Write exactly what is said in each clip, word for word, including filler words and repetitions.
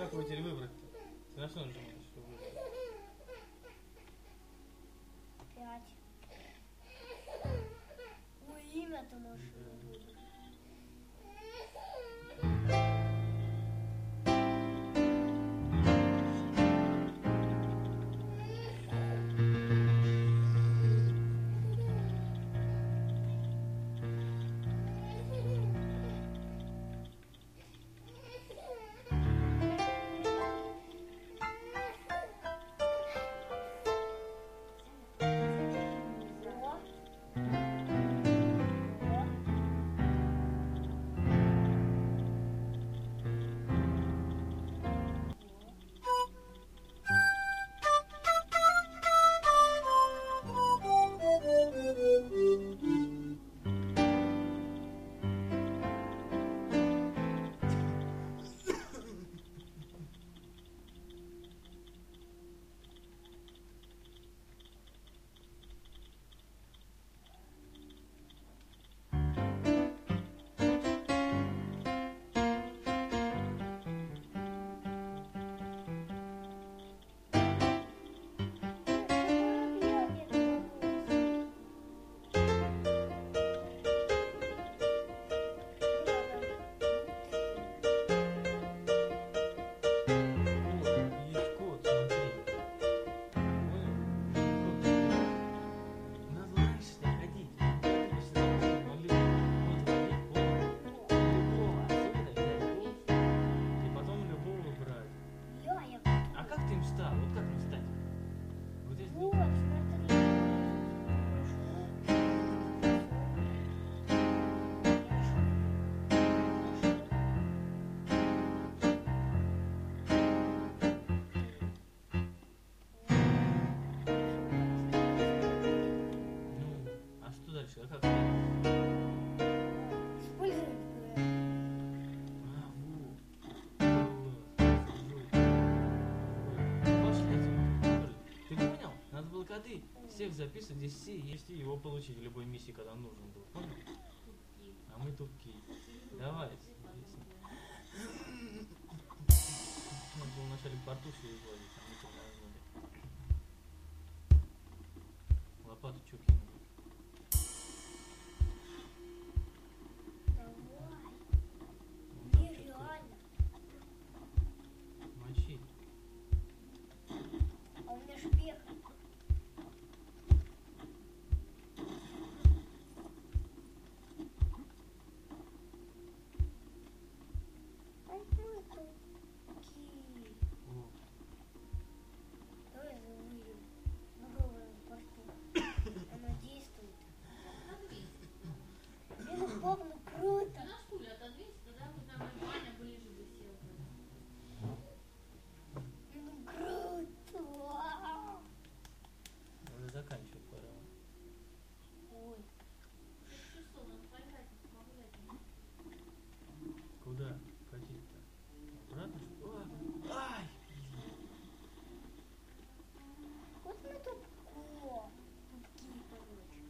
как его теперь выбрать-то? Ты на что нажимаешь, чтобы выбрать? Пять. Ой, имя-то можешь выбрать. Есть код, смотри. Понял? Код такой. Надо раньше не ходить. Ты всегда нули. Вот ходить, понял? Любого отсюда взять код и потом любого брать. Я, я А как ты им стал? Вот как им стать? Вот здесь. Вот, смотри. Ну, а что дальше? А как стать? Использовать Г. А, вот. Пошли отсюда. Ты понял? Надо было коды всех записывать, здесь все есть, и его получить в любой миссии, когда нужен был. Понял? А мы тупки. Давай. Надо было вначале порту все изводить, а мы тормознули. Лопату что кинули? Давай. Вон там чё-то Нереально. мочи. А у меня шпех. А мы такие. О, Давай выйдем. Новое порту. Оно действует. Блин, пап, ну Ты круто. на стуле отодвинься, тогда мы там Ваня ближе бы сел. Ну круто. надо заканчивать пора. Ой. Шесть часов, надо поиграть, погулять. Куда катить-то? Обратно что ли? А, ай! Вот мы тупко. Тупки, короче.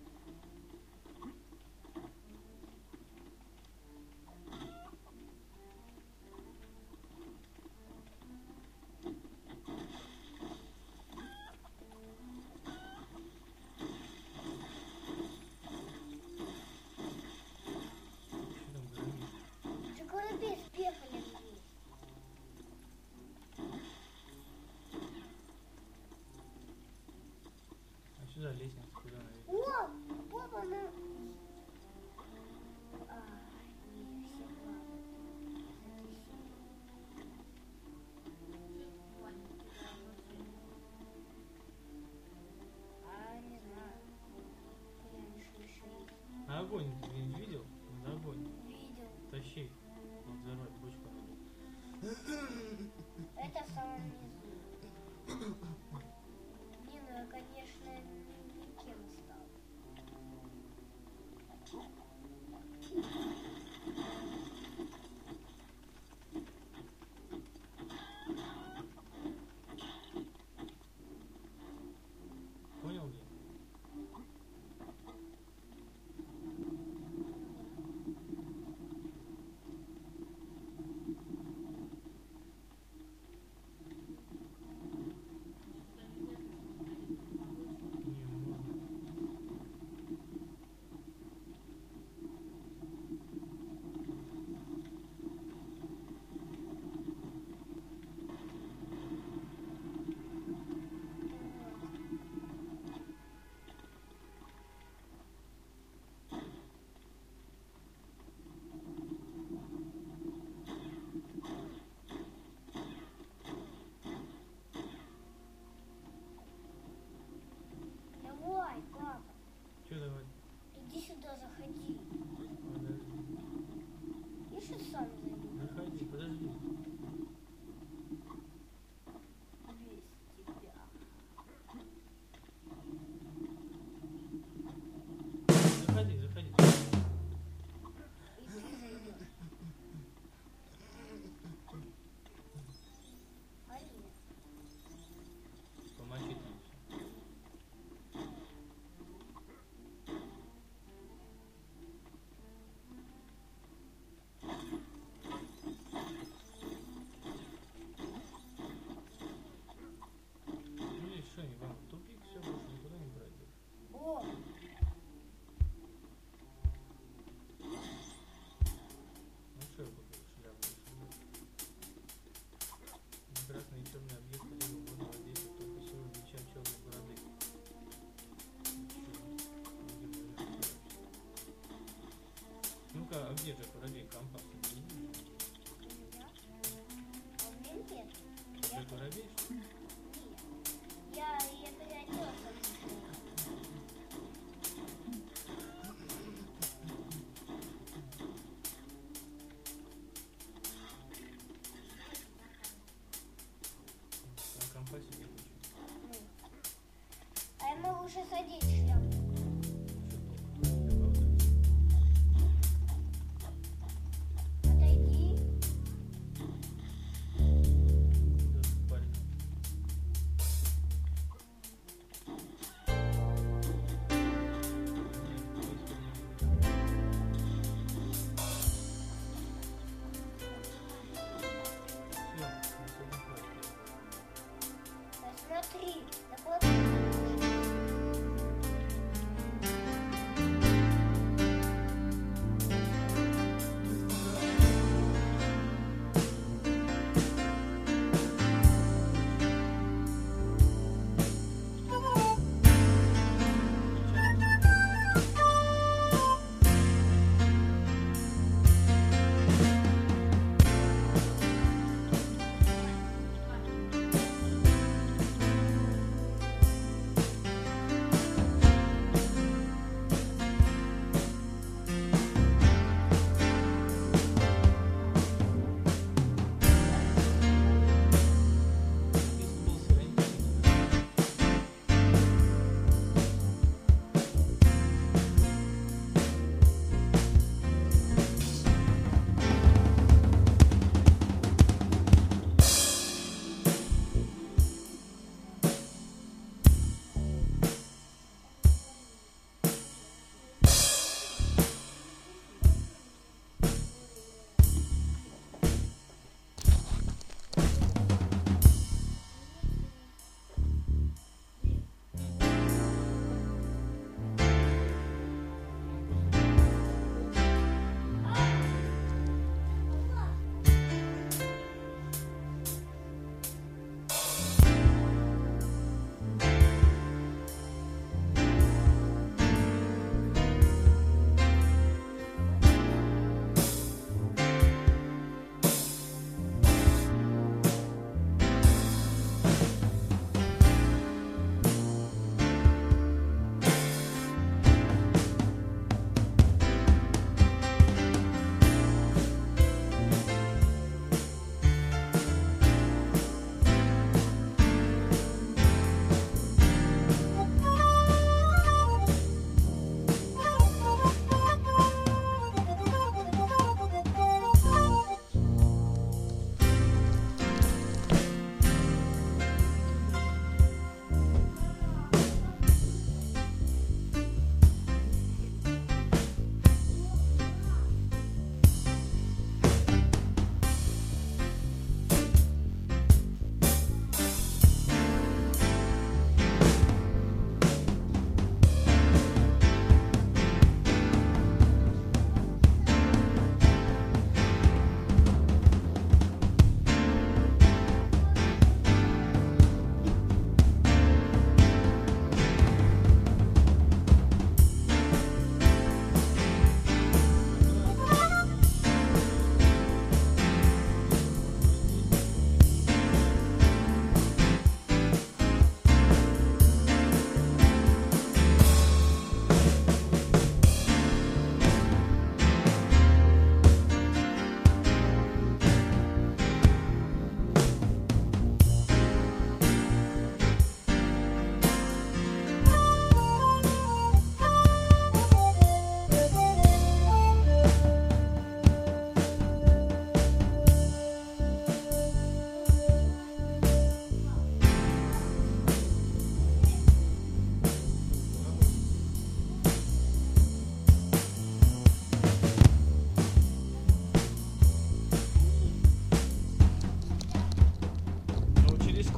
Что там громит? Ты куда спехали здесь? А сюда лестница, куда наверх? О, папа, ну... А, не, все плавают. Ваня, ты там вообще. А, не знаю. Я не слышал. А огонь ты не видел? Надо огонь. Видел. Тащи. Вот взорвать бочку надо. Это в самом низу. Блин, ну я, конечно, ни- никем стал. Понял где?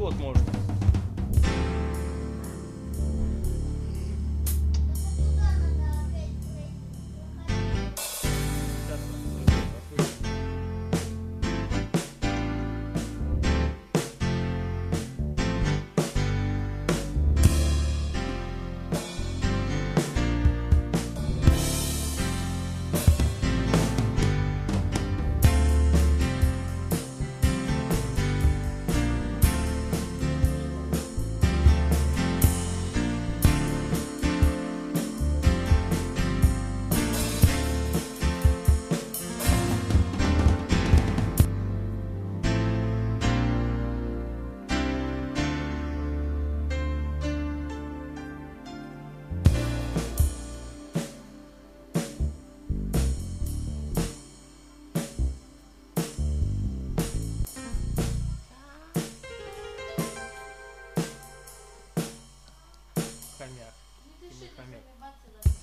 ход можно. Туда надо опять пройти. Сейчас он пройдет, отвык. Хомяк. Не Ты дыши, мой ты хомяк. заколебаться надо.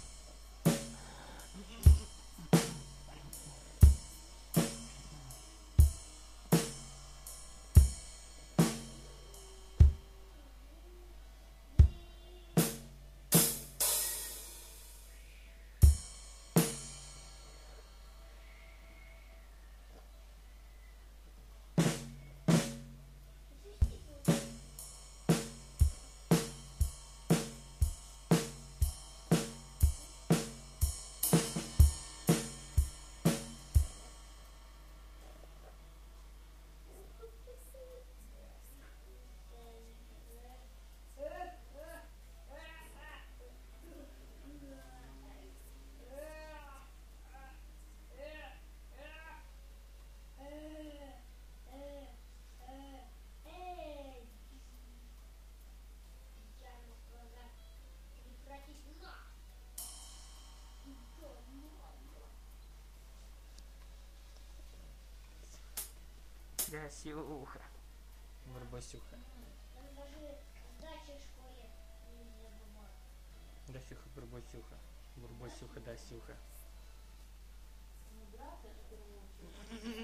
Эй! Печально глаза. Прекратись на! Гасюха. Барбасюха. Там даже сдачи в школе нельзя бывает. Дасюха, Барбасюха. Барбасюха, Дасюха. Ну, брат, я же в первую очередь.